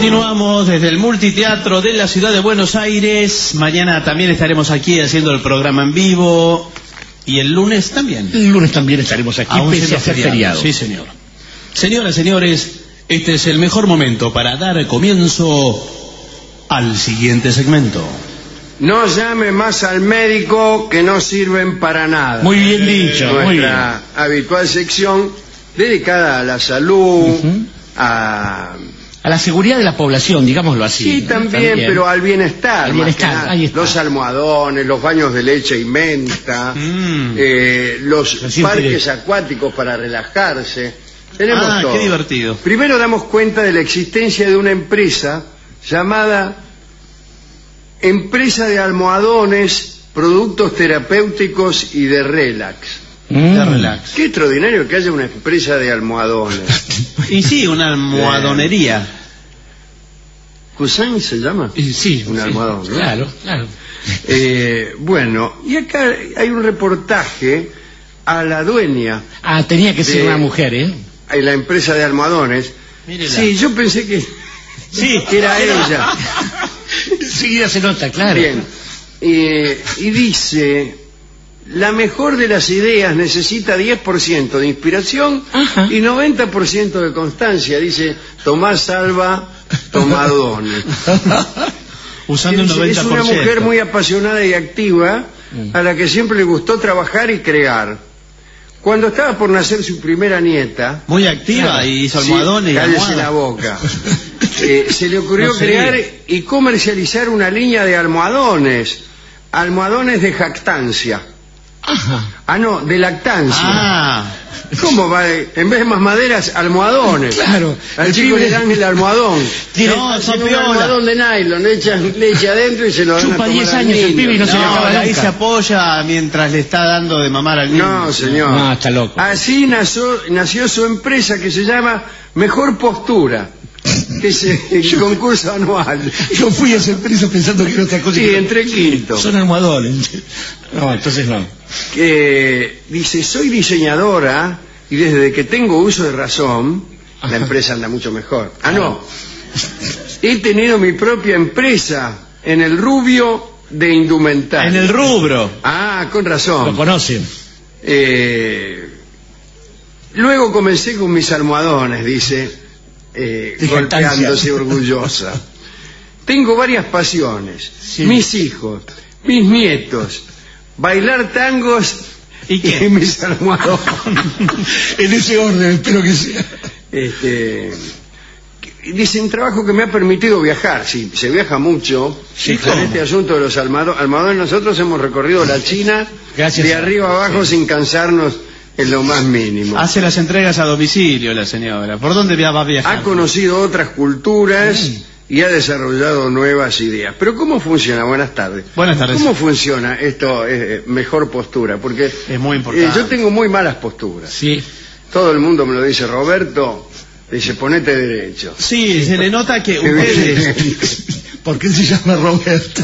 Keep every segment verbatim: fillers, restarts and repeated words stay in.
Continuamos desde el Multiteatro de la ciudad de Buenos Aires. Mañana también estaremos aquí haciendo el programa en vivo. Y el lunes también. El lunes también estaremos aquí, aún pese a ser feriado. feriado. Sí, señor. Señoras, señores, este es el mejor momento para dar comienzo al siguiente segmento. No llame más al médico, que no sirven para nada. Muy bien dicho, Nuestra muy bien. habitual sección dedicada a la salud, Uh-huh. a... A la seguridad de la población, digámoslo así. Sí, ¿no? también, pero al bienestar. Al más bienestar, que nada. ahí está. Los almohadones, los baños de leche y menta, Mm. eh, los Recién parques tiré. acuáticos para relajarse. Tenemos Ah, todo. qué divertido. Primero damos cuenta de la existencia de una empresa llamada Empresa de Almohadones, Productos Terapéuticos y de Relax. Mm. De relax. Qué extraordinario que haya una empresa de almohadones. Y sí, una almohadonería. ¿Cousin se llama? Y sí, Un sí, almohadón, ¿no? Claro, claro. Eh, bueno, y acá hay un reportaje a la dueña Ah, tenía que ser de- una mujer, ¿eh? en la empresa de almohadones. Mírela. Sí, yo pensé que, Sí, que era ella. Enseguida se nota, claro. Bien. Eh, y dice, la mejor de las ideas necesita diez por ciento de inspiración Ajá. y noventa por ciento de constancia, dice Tomás Alba Tomadones. usando un Es, noventa es por una ciento. mujer muy apasionada y activa, a la que siempre le gustó trabajar y crear. Cuando estaba por nacer su primera nieta, Muy activa y hizo almohadones sí, y cállese almohadas. la boca, eh, se le ocurrió No se crear ríe. y comercializar una línea de almohadones, almohadones de jactancia. Ajá. Ah, no, de lactancia. Ah, ¿Cómo va? En vez de más maderas, almohadones. Claro. Al El chico pibe- le dan el almohadón. Tiene- No, Hacen son un piola. almohadón de nylon, le echan leche adentro y se lo dan a Chupa tomar diez al años el niño. pibe y no se le no, acaba ahí nunca. se apoya mientras le está dando de mamar al niño. No, señor. No, está loco. Así nació, nació su empresa, que se llama Mejor Postura, que es el concurso anual. Yo fui a esa empresa pensando que era otra cosa. Sí, que- entre quinto. Son almohadones. No, entonces no. Que dice, soy diseñadora y desde que tengo uso de razón, Ajá. la empresa anda mucho mejor. Ah, no. He tenido mi propia empresa en el rubio de indumentaria. En el rubro. Ah, con Lo razón. conocen. Eh, luego comencé con mis almohadones, dice, eh, De golpeándose jactancia. orgullosa. Tengo varias pasiones. Sí. Mis hijos, mis nietos, bailar tangos ¿Y qué? y mis almohadones. En ese orden, espero que sea. Este, que- dicen, trabajo que me ha permitido viajar. Sí, se viaja mucho. Sí, con ¿cómo? este asunto de los almohado- almohadones, nosotros hemos recorrido la China Gracias de a- arriba abajo sin cansarnos en lo más mínimo. Hace las entregas a domicilio la señora. ¿Por dónde va a viajar? Ha conocido otras culturas Mm. y ha desarrollado nuevas ideas. Pero ¿cómo funciona? Buenas tardes. Buenas tardes. ¿Cómo funciona esto, eh, mejor postura? Porque Es muy importante. eh, yo tengo muy malas posturas. Sí. Todo el mundo me lo dice, Roberto, dice, ponete derecho. Sí, se le nota que Qué ustedes, bien. ¿Por qué se llama Roberto?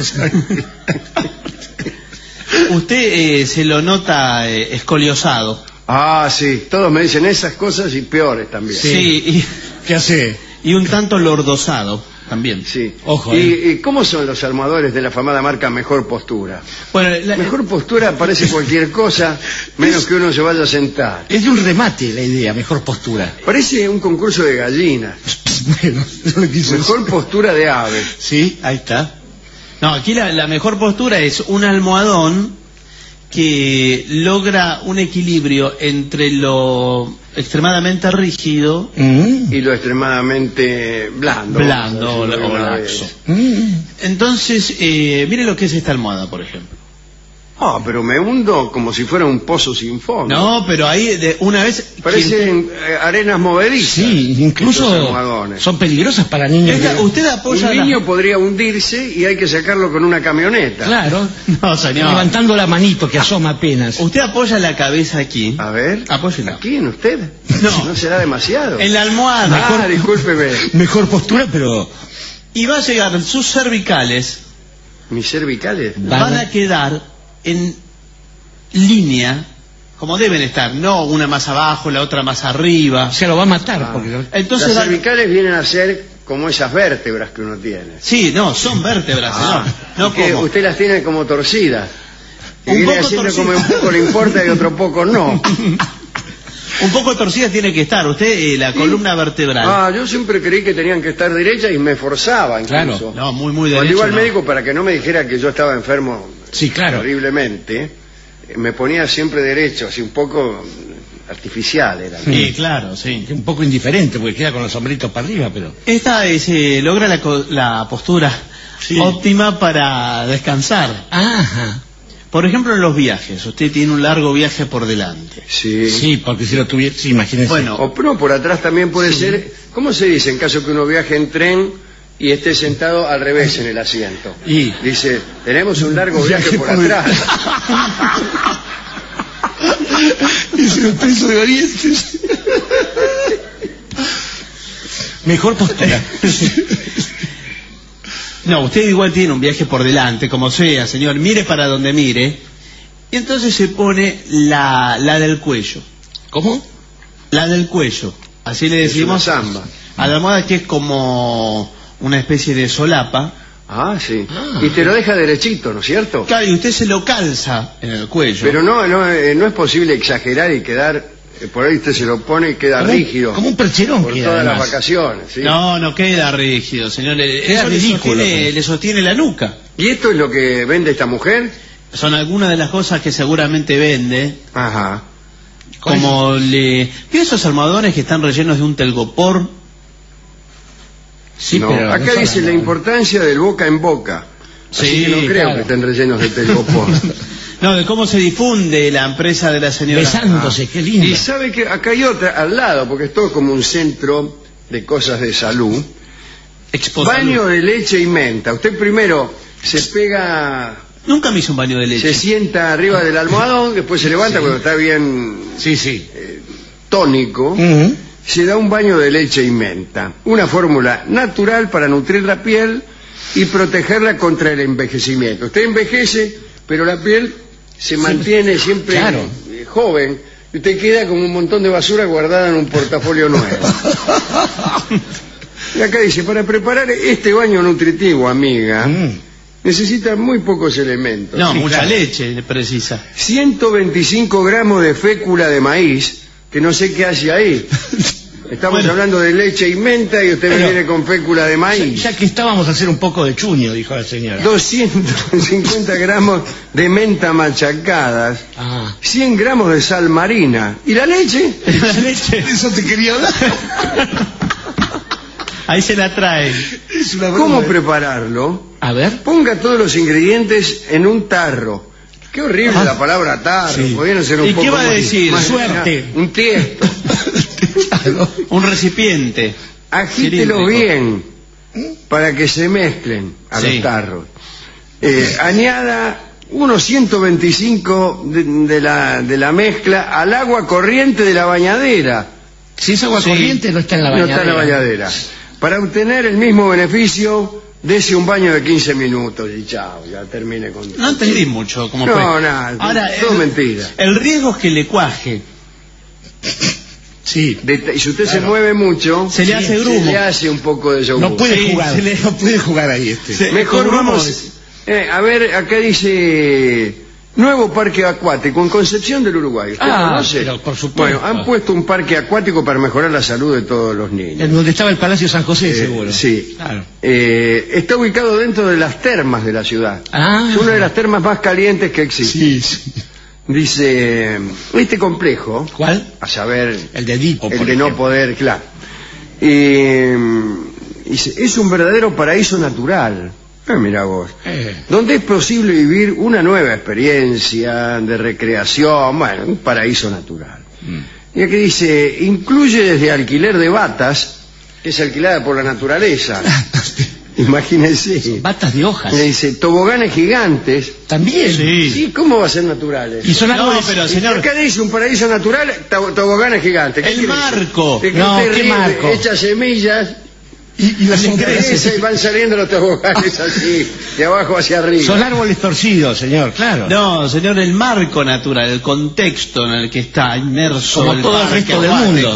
usted eh, se lo nota eh, escoliosado. Ah, sí, todos me dicen esas cosas y peores también. Sí, ¿Qué hace? y, y un tanto lordosado también. Sí. Ojo, ¿Y, eh. y cómo son los almohadores de la famada marca Mejor Postura? Bueno, la- Mejor Postura parece cualquier cosa, menos que uno se vaya a sentar. Es de un remate la idea, mejor postura. Parece un concurso de gallinas. Bueno, yo le quise Mejor decir. postura de ave. sí, ahí está. No, aquí la, la mejor postura es un almohadón que logra un equilibrio entre lo extremadamente rígido, Mm, Y lo extremadamente blando. blando vamos a decirlo o de una laxo. vez. mm. Entonces, eh, mire lo que es esta almohada, por ejemplo. Ah, pero me hundo como si fuera un pozo sin fondo. No, pero ahí de una vez... quien- Parecen eh, arenas movedizas. Sí, estos incluso almohadones. son peligrosas para niños. Esta- de- usted apoya Un la- niño podría hundirse y hay que sacarlo con una camioneta. Claro, No, señor. levantando la manito que asoma apenas. Usted apoya la cabeza aquí. A ver. Apóyela. ¿Aquí en usted? No. ¿No será demasiado? En la almohada. Ah, discúlpeme. Mejor postura, pero Y va a llegar, sus cervicales Mis cervicales. Va- van a quedar en línea, como deben estar, no una más abajo, la otra más arriba. se lo va a matar. Ah. Porque... Entonces Las va- cervicales vienen a ser como esas vértebras que uno tiene. Sí, no, son vértebras, Ah, señor. No que como. usted las tiene como torcidas. Y Un viene poco haciendo torcidas. como un poco le importa y otro poco no. Un poco torcida tiene que estar. Usted, eh, la columna vertebral. Ah, yo siempre creí que tenían que estar derechas y me forzaba incluso. Claro. No, muy, muy Cuando derecho. iba al no. médico para que no me dijera que yo estaba enfermo Sí, claro. horriblemente, eh, me ponía siempre derecho, así un poco mm, artificial era. Sí, claro, sí. Un poco indiferente, porque queda con los sombritos para arriba, pero... Esta es, eh, logra la, co- la postura Sí. óptima para descansar. Ajá. Por ejemplo, en los viajes. Usted tiene un largo viaje por delante. Sí. Sí, porque si lo tuviera... Sí, imagínese. Bueno, O no, por atrás también puede ser. ¿Cómo se dice en caso que uno viaje en tren y esté sentado al revés en el asiento? Y... Dice, tenemos un largo viaje por atrás. Es el expreso de Oriente. Mejor postura. no, usted igual tiene un viaje por delante, como sea, señor. Mire para donde mire. Y entonces se pone la, la del cuello. ¿Cómo? La del cuello. Así le Es decimos una zamba. a la almohada, que es como una especie de solapa. Ah, sí. Ah. Y te lo deja derechito, ¿no es cierto? Claro, y usted se lo calza en el cuello. Pero no, no, eh, no es posible exagerar y quedar, eh, por ahí usted se lo pone y queda Como un- rígido como un percherón por queda, todas las además. vacaciones. ¿sí? No, no queda rígido, señor. Le- Queda Eso le ridículo, sostiene, pues. le sostiene la nuca. ¿Y esto es lo que vende esta mujer? Son algunas de las cosas que seguramente vende. Ajá. Como le... ¿Vio esos almohadones que están rellenos de un telgopor? Sí, No, pero... acá no dice son- la importancia del boca en boca. Así Sí, que no creo claro. que estén rellenos de telgopor. No, de cómo se difunde la empresa de la señora. Besándose, qué lindo. Y sabe que acá hay otra al lado, porque es todo como un centro de cosas de salud. Exposalud. Baño de leche y menta. Usted primero se pega, Nunca me hizo un baño de leche. se sienta arriba del almohadón, después se levanta cuando está bien Sí, sí. tónico, Ujú. se da un baño de leche y menta. Una fórmula natural para nutrir la piel y protegerla contra el envejecimiento. Usted envejece, pero la piel se mantiene siempre claro. eh, joven. Y usted queda como un montón de basura guardada en un portafolio nuevo. Y acá dice, para preparar este baño nutritivo, amiga, Mm. necesita muy pocos elementos. No, Sí, mucha claro. leche precisa. ciento veinticinco gramos de fécula de maíz, que no sé qué hace ahí. Estamos Bueno. hablando de leche y menta y usted me Pero- viene con fécula de Ya, maíz. ya que estábamos a hacer un poco de chuño, dijo la señora. doscientos cincuenta gramos de menta machacadas, Ah. cien gramos de sal marina. ¿Y la leche? La leche. Eso te quería hablar. Ahí se la trae. Es una broma. ¿Cómo prepararlo? A ver. Ponga todos los ingredientes en un tarro. Qué horrible Ah. la palabra tarro. Sí. Podrían ser un ¿Y poco qué va a más- decir? más- Suerte. Un tiesto. Claro. Un recipiente. Agítelo Cilíndrico. bien para que se mezclen a Sí. los tarros. Eh, añada unos ciento veinticinco de, de la, de la mezcla al agua corriente de la bañadera. Si es agua Sí. corriente, no está en la No bañadera. está en la bañadera. Para obtener el mismo beneficio, dese un baño de quince minutos y chao, ya termine con... No entendí mucho cómo No, fue. nada, Ahora, todo el, mentira. El riesgo es que le cuaje. Sí. De- y si usted se Claro. mueve mucho, Se le hace grumo. se le hace un poco de yogur. No puede Sí, jugar. se le- No puede jugar ahí este. Se- Mejor con vamos... rumores. eh, a ver, acá dice... Nuevo parque acuático en Concepción del Uruguay. ¿Usted Ah, conoce? pero por supuesto. Bueno, han puesto un parque acuático para mejorar la salud de todos los niños. En donde estaba el Palacio San José, Eh, seguro. sí. Claro. Eh, está ubicado dentro de las termas de la ciudad. Ah. Es una de las termas más calientes que existe. Sí, sí. Dice, este complejo, ¿Cuál? a saber, El de Edipo, el por de no ejemplo. poder, claro. Eh, dice, es un verdadero paraíso natural. Ah, mira vos. Eh. Donde es posible vivir una nueva experiencia de recreación, bueno, un paraíso natural. Mm. Y aquí dice, incluye desde alquiler de batas, que es alquilada por la naturaleza. Imagínense. Batas de hojas. Le dice, toboganes gigantes. También. Sí. Sí, ¿cómo va a ser naturales? Y son No, árboles. pero Y señor, acá dice un paraíso natural, to- toboganes gigantes. ¿Qué El quiere marco. decir? De que No, usted ¿qué ríe, marco? echa semillas, Y, y las ingresa y van saliendo los toboganes así, de abajo hacia arriba. Son árboles torcidos, señor, claro. no, señor, el marco natural, el contexto en el que está inmerso Como el todo el parque resto del acuático, mundo.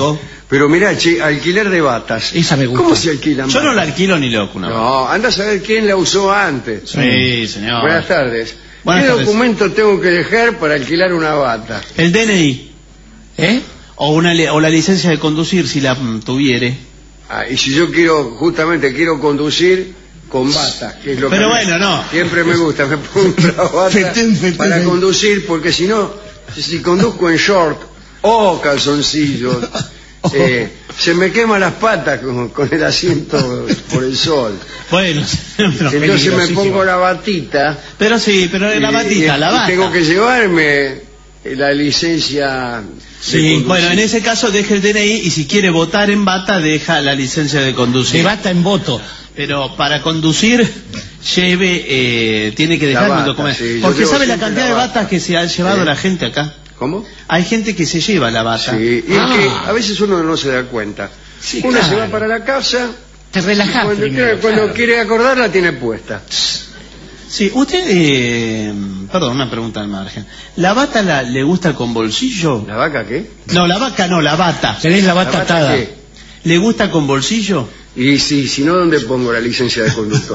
Pero mirá, che, alquiler de batas. Esa me gusta. ¿Cómo se alquilan Yo no batas? la alquilo ni loco, una No, anda a saber quién la usó antes. Sí, señor. Buenas tardes. Buenas ¿Qué tardes. documento tengo que dejar para alquilar una bata? El D N I. ¿Eh? O, una, li- o la licencia de conducir, si la mm, tuviere. Ah, y si yo quiero, justamente quiero conducir con bata, que es lo Pero que bueno, no. siempre me gusta, me pongo la bata Fetén, fetén, para fetén. conducir, porque si no, si, si conduzco en short o calzoncillos, eh, se me queman las patas con, con el asiento por el sol. Bueno, pero, Entonces me peligrosísimo. pongo la batita. pero sí, pero la y- batita, y- la y bata. tengo que llevarme la licencia. de Sí, conducir. bueno, en ese caso deje el D N I y si quiere votar en bata, deja la licencia de conducir. Se bata en voto. Pero para conducir, lleve, eh, tiene que dejar La un bata, documento. sí, yo Porque llevo sabe la siempre cantidad la de bata. batas que se ha llevado Sí. la gente acá. ¿Cómo? Hay gente que se lleva la bata. Sí, y Ah. es que a veces uno no se da cuenta. Sí, uno se claro. va para la casa, Te relajás cuando, primero, quiere, cuando claro. quiere acordar la tiene puesta. Sí, usted, eh, perdón, una pregunta al margen. ¿La bata la, le gusta con bolsillo? ¿La vaca qué? No, la vaca no, la bata. Tenés la bata ¿La bata atada. qué? ¿Le gusta con bolsillo? Y si, si no, ¿dónde pongo la licencia de conductor?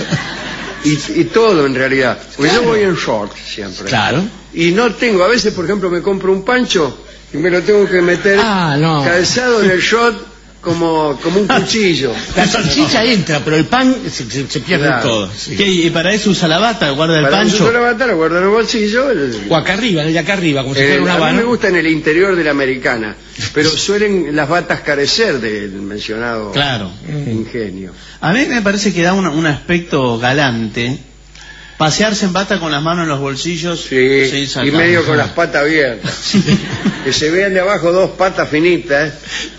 y, y todo en realidad. Porque yo voy en short siempre. Claro. Y no tengo, a veces por ejemplo me compro un pancho y me lo tengo que meter Ah, no. calzado en el short como, como un cuchillo. La salchicha entra, pero el pan se, se- se pierde Claro. todo. sí. ¿Qué, ¿Y para eso usa la bata? ¿Guarda el Para pancho? nosotros la bata, lo guardo en el bolsillo. el- O acá arriba, de acá arriba, como si Eh, fuera una a mí habana. me gusta en el interior de la americana, pero suelen las batas carecer del mencionado Claro. ingenio. A mí me parece que da un, un aspecto galante pasearse en bata con las manos en los bolsillos Sí, sin y sacar. medio con las patas abiertas. Que se vean de abajo dos patas finitas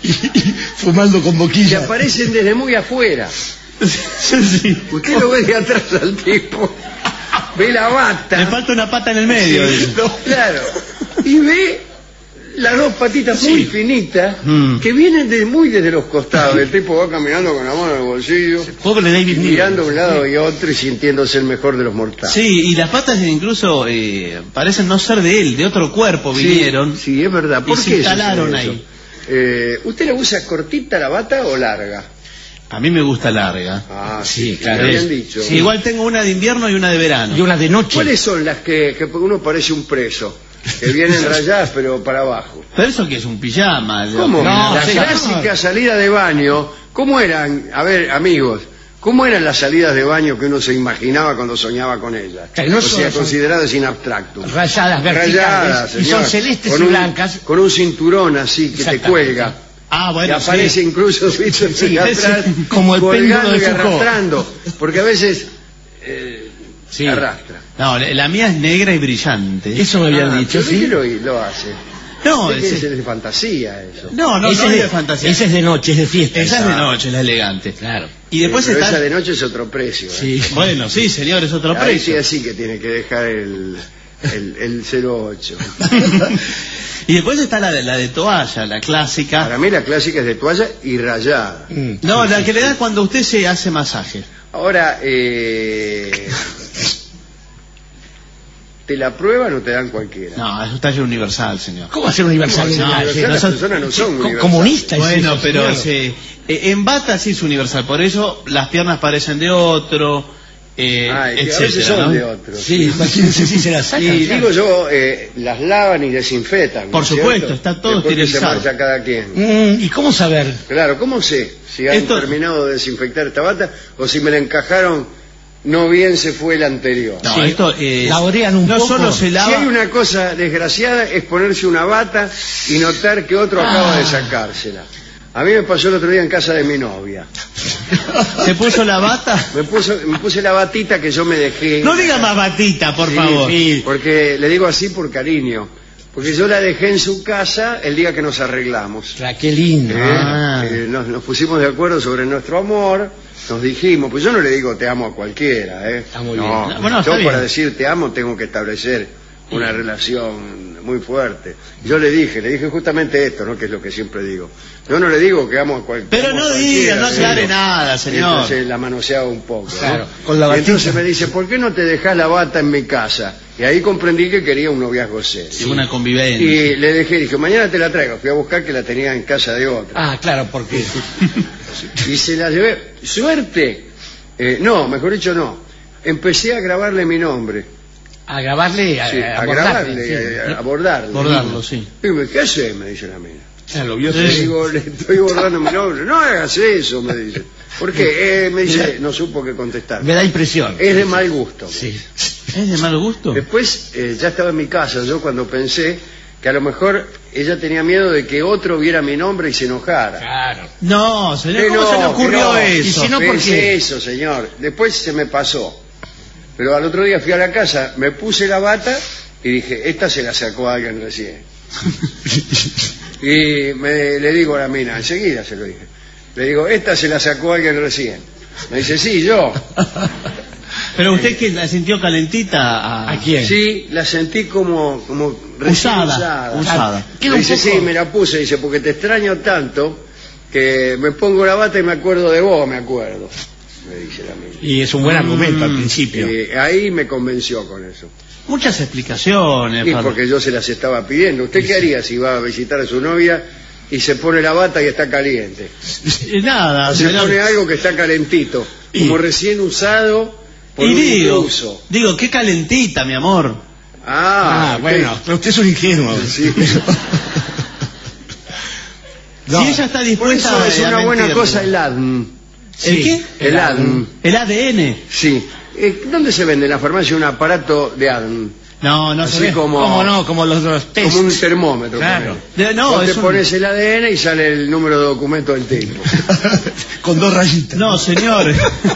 Fumando con que boquilla. aparecen desde muy afuera. Sí. Usted lo ve de atrás al tipo, ve la Le bata, falta una pata en el medio. sí, dice. claro, y ve las dos patitas muy finitas Mm. que vienen de muy desde los costados. El tipo va caminando con la mano en el bolsillo, Pobre David Niven. mirando a un lado y a otro y sintiéndose el mejor de los mortales. Sí, y las patas incluso eh, parecen no ser de él, de otro cuerpo Sí, vinieron. sí, es verdad. y ¿Por se qué sucede instalaron eso? ahí. Eh, ¿Usted la usa cortita la bata o larga? A mí me gusta larga. Ah, Sí, sí, claro. me Es- habían dicho. Sí, igual tengo una de invierno y una de verano. Y una de noche. ¿Cuáles son las que, que uno parece un preso? Que vienen rayadas pero para abajo. Pero eso que es un pijama. lo- ¿Cómo? No, la señor. clásica salida de baño, ¿cómo eran? A ver, amigos, ¿cómo eran las salidas de baño que uno se imaginaba cuando soñaba con ellas? Que no o son- sea, son- consideradas in abstracto. Rayadas verticales. Rayadas, y señor. son celestes Con y un- blancas. Con un cinturón así que te Exactamente. cuelga. Ah, Y bueno, aparece sí. incluso ¿viste? Sí, atrás, sí, como el péndulo colgando de y Foucault. arrastrando, porque a veces eh, Sí. arrastra. No, la la mía es negra y brillante. Eso me habían Ah, dicho, ¿pero de sí. qué lo, lo hace? No, ¿De qué ese- es de fantasía eso? no, no, ese no es es de de fantasía. Ese es de noche, es de fiesta. Esa es de noche, la elegante. Claro. Y después Pero está... esa de noche es otro precio. ¿eh? Sí. Bueno, sí, señor, es otro Ahí sí precio. así que tiene que dejar el, el, el cero ocho. Y después está la de, la de toalla, la clásica. Para mí la clásica es de toalla y rayada. Mm. No, la que le da cuando usted se hace masaje. Ahora, eh, ¿te la prueban o te dan cualquiera? No, es un talle universal, señor. ¿Cómo hacer universal? No, No, universal, sí, las nosotros- personas no son co- universales. comunistas. Bueno, sí, pero señor. se- eh, en bata sí es universal, por eso las piernas parecen de otro, eh, Ah, y que a etcétera, veces son ¿no? de otros. Sí, imagínense si se la sacan. Y claro. digo yo, eh, las lavan y desinfectan. ¿no Por es supuesto, cierto? está todo Después que se esterilizado. marcha cada quien. Mm, ¿Y cómo saber? Claro, ¿cómo sé si han Esto- terminado de desinfectar esta bata o si me la encajaron no bien se fue el anterior? No, Sí. esto es, La orean un no poco. solo se Si lava, hay una cosa desgraciada es ponerse una bata y notar que otro acaba de sacársela. A mí me pasó el otro día en casa de mi novia. se puso la bata. Me, puso, me puse la batita que yo me dejé. No diga más batita, por Sí, favor. sí, porque le digo así por cariño. Porque yo la dejé en su casa el día que nos arreglamos. Ra, qué lindo. ¿Eh? Ah. Eh, nos, nos pusimos de acuerdo sobre nuestro amor, nos dijimos, pues yo no le digo te amo a cualquiera, ¿eh? Está muy No, bien. Bueno, está yo bien. para decir te amo tengo que establecer una relación muy fuerte. Yo le dije, le dije justamente esto, ¿no? Que es lo que siempre digo. Yo no le digo que vamos a cual, Pero no diga, no aclare nada, señor. Entonces la manoseaba un poco, ¿no? Claro, con la Y batita. entonces me dice, ¿por qué no te dejás la bata en mi casa? Y ahí comprendí que quería un noviazgo serio. Sí, una convivencia. Y le dejé, dije, mañana te la traigo. Fui a buscar que la tenía en casa de otra. Ah, claro, porque... Y se la llevé. Suerte. Eh, no, mejor dicho, no. Empecé a grabarle mi nombre. A grabarle, a, Sí, a a abordarle, grabarle, sí. a, a abordarle. Bordarlo, sí. Y me dice, ¿qué haces? Me dice la mina. Ah, lo vio. Le Sí. digo, le estoy bordando mi nombre. No hagas eso, me dice. ¿Por qué? Eh, me dice, no supo qué contestar. Me da impresión. Es de mal gusto. Sí. ¿Es de mal gusto? Después, eh, ya estaba en mi casa, yo cuando pensé que a lo mejor ella tenía miedo de que otro viera mi nombre y se enojara. Claro. No, señor, Que ¿cómo no, se le ocurrió que no. eso? Y si no, ¿por Pensé qué? eso, señor. Después se me pasó. Pero al otro día fui a la casa, me puse la bata y dije, esta se la sacó a alguien recién. Y me, le digo a la mina, enseguida se lo dije, le digo, esta se la sacó alguien recién. Me dice, sí, yo. Pero usted que la sintió calentita a... ¿A quién? Sí, la sentí como, como recién Usada, usada. usada. Queda Me un dice, poco- sí, me la puse, dice, porque te extraño tanto que me pongo la bata y me acuerdo de vos, me acuerdo. Me dice la mina. Y es un buen argumento al Mm, principio. Y ahí me convenció con eso. Muchas explicaciones. Y Pablo. porque yo se las estaba pidiendo. ¿Usted qué haría si va a visitar a su novia y se pone la bata y está caliente? Eh, Nada, O se señor. pone algo que está calentito, Y- como recién usado por Y un digo, intruso. digo, qué calentita, mi amor. Ah, Ah, bueno, pero usted es un ingenuo. Sí. No. Si ella está Por dispuesta eso es a una buena mentir. cosa el A D N. ¿El Sí. qué? El A D N. El A D N. Sí. Eh, ¿Dónde se vende en la farmacia un aparato de A D N? No, no se Así ve. como, ¿Cómo no? Como los, los test. como un termómetro. Claro. ponele. De- no, Vos te es un- pones el A D N y sale el número de documento del tipo. Con dos rayitas. No, señor.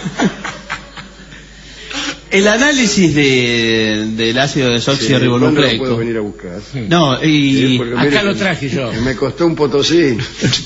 El análisis de, del ácido Sí, ¿cuándo lo puedo desoxirribonucleico. venir a buscar? No, Sí, y... porque Acá mire lo que- traje yo. que Me costó un potosí.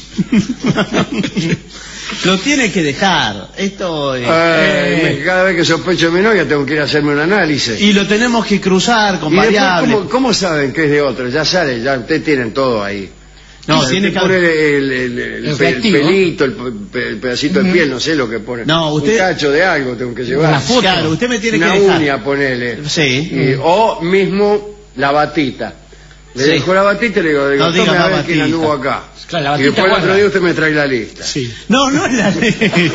Lo tiene que dejar. Esto es- Ay, me- cada vez que sospecho de mi novia tengo que ir a hacerme un análisis. Y lo tenemos que cruzar con Y después, variables. ¿cómo, cómo saben que es de otro? Ya sale, ya ustedes tienen todo ahí. No, Usted tiene que pone el, haber- el- el- el El pe- el reactivo. pelito, el, pe- el pedacito de piel, no sé lo que pone. No, usted- Un cacho de algo tengo que llevar. Una foto. Claro, usted me tiene Una que dejar. uña, ponele. Sí. Y- o mismo la batita. Le Sí. dejo la batita y le digo, digo No diga tome a más ver quién batita. anduvo acá. Claro, la y batita después el otro guarda. día usted me trae la lista. Sí. No, no es la ley.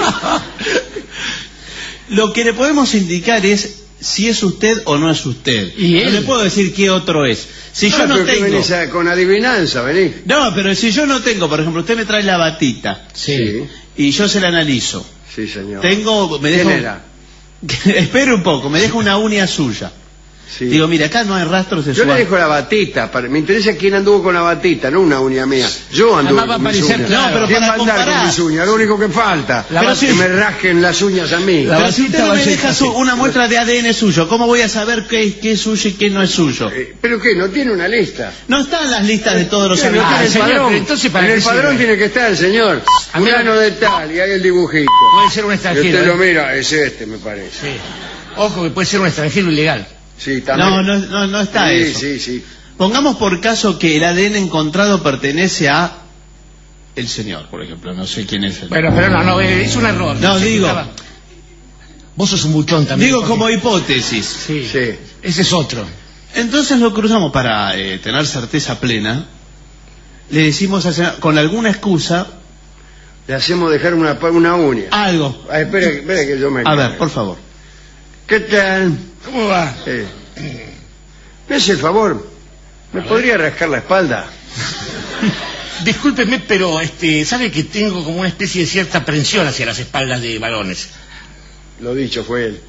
Lo que le podemos indicar es si es usted o no es usted. ¿Y no él? le puedo decir qué otro es. Si yo Ah, no pero que tengo... venís a- con adivinanza, venís. No, pero si yo no tengo, por ejemplo, usted me trae la batita Sí. y yo se la analizo. Sí, señor. Tengo... Me ¿Quién dejo... era? Espere un poco, me deja una uña suya. Sí. Digo, mira, acá no hay rastros de Yo su le dejo la batita, para- me interesa quién anduvo con la batita, no una uña mía. Yo anduve Además va a con mis aparecer uñas. claro. No, pero ¿Quién para va a andar comparar. con mis uñas? Lo único que falta. La que batita- me rasquen las uñas a mí. La Pero si batita usted no va a me ser deja su- así. una muestra de A D N suyo, ¿cómo voy a saber qué, qué es suyo y qué no es suyo? Eh, ¿Pero qué? ¿No tiene una lista? No están las listas de todos los Sí, no habitantes. tiene el señor, padrón. pero entonces, ¿para en qué el padrón sirve? tiene que estar el señor. A mí Fulano no- de tal, y hay el dibujito. Puede ser un Y extranjero. usted lo ¿eh? mira, es este, me parece. Sí. Ojo que puede ser un extranjero ilegal. Sí, también. No, no, no, no está sí, eso. sí, sí. Pongamos por caso que el A D N encontrado pertenece a el señor, por ejemplo. No sé quién es el. Bueno, pero no, no, eh, es un error. No, Se digo- escuchaba. Vos sos un buchón también. Digo porque- como hipótesis. Sí. Sí. Ese es otro. Entonces lo cruzamos para eh, tener certeza plena. Le decimos al señor, con alguna excusa, Le hacemos dejar una, una uña. algo. Ah, espere, espere que yo me... A ver, por favor. ¿Qué tal? ¿Cómo va? Eh, ¿Me hace el favor? ¿Me podría rascar la espalda? Discúlpeme, pero este, sabe que tengo como una especie de cierta aprensión hacia las espaldas de varones. Lo dicho fue él.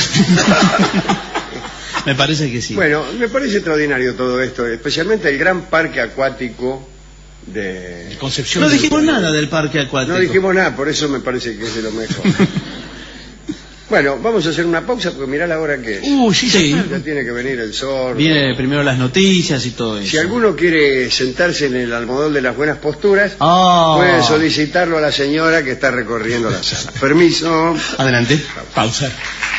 Me parece que sí. Bueno, me parece extraordinario todo esto, especialmente el gran parque acuático de... Concepción. No del- dijimos nada del parque acuático. No dijimos nada, por eso me parece que es de lo mejor. Bueno, vamos a hacer una pausa porque mirá la hora que es. Uy, sí, Sí. sí. Ya tiene que venir el sol. Viene primero las noticias y todo eso. Si alguno quiere sentarse en el almohadón de las buenas posturas, Ah. puede solicitarlo a la señora que está recorriendo la sala. Permiso. Adelante. Pausa.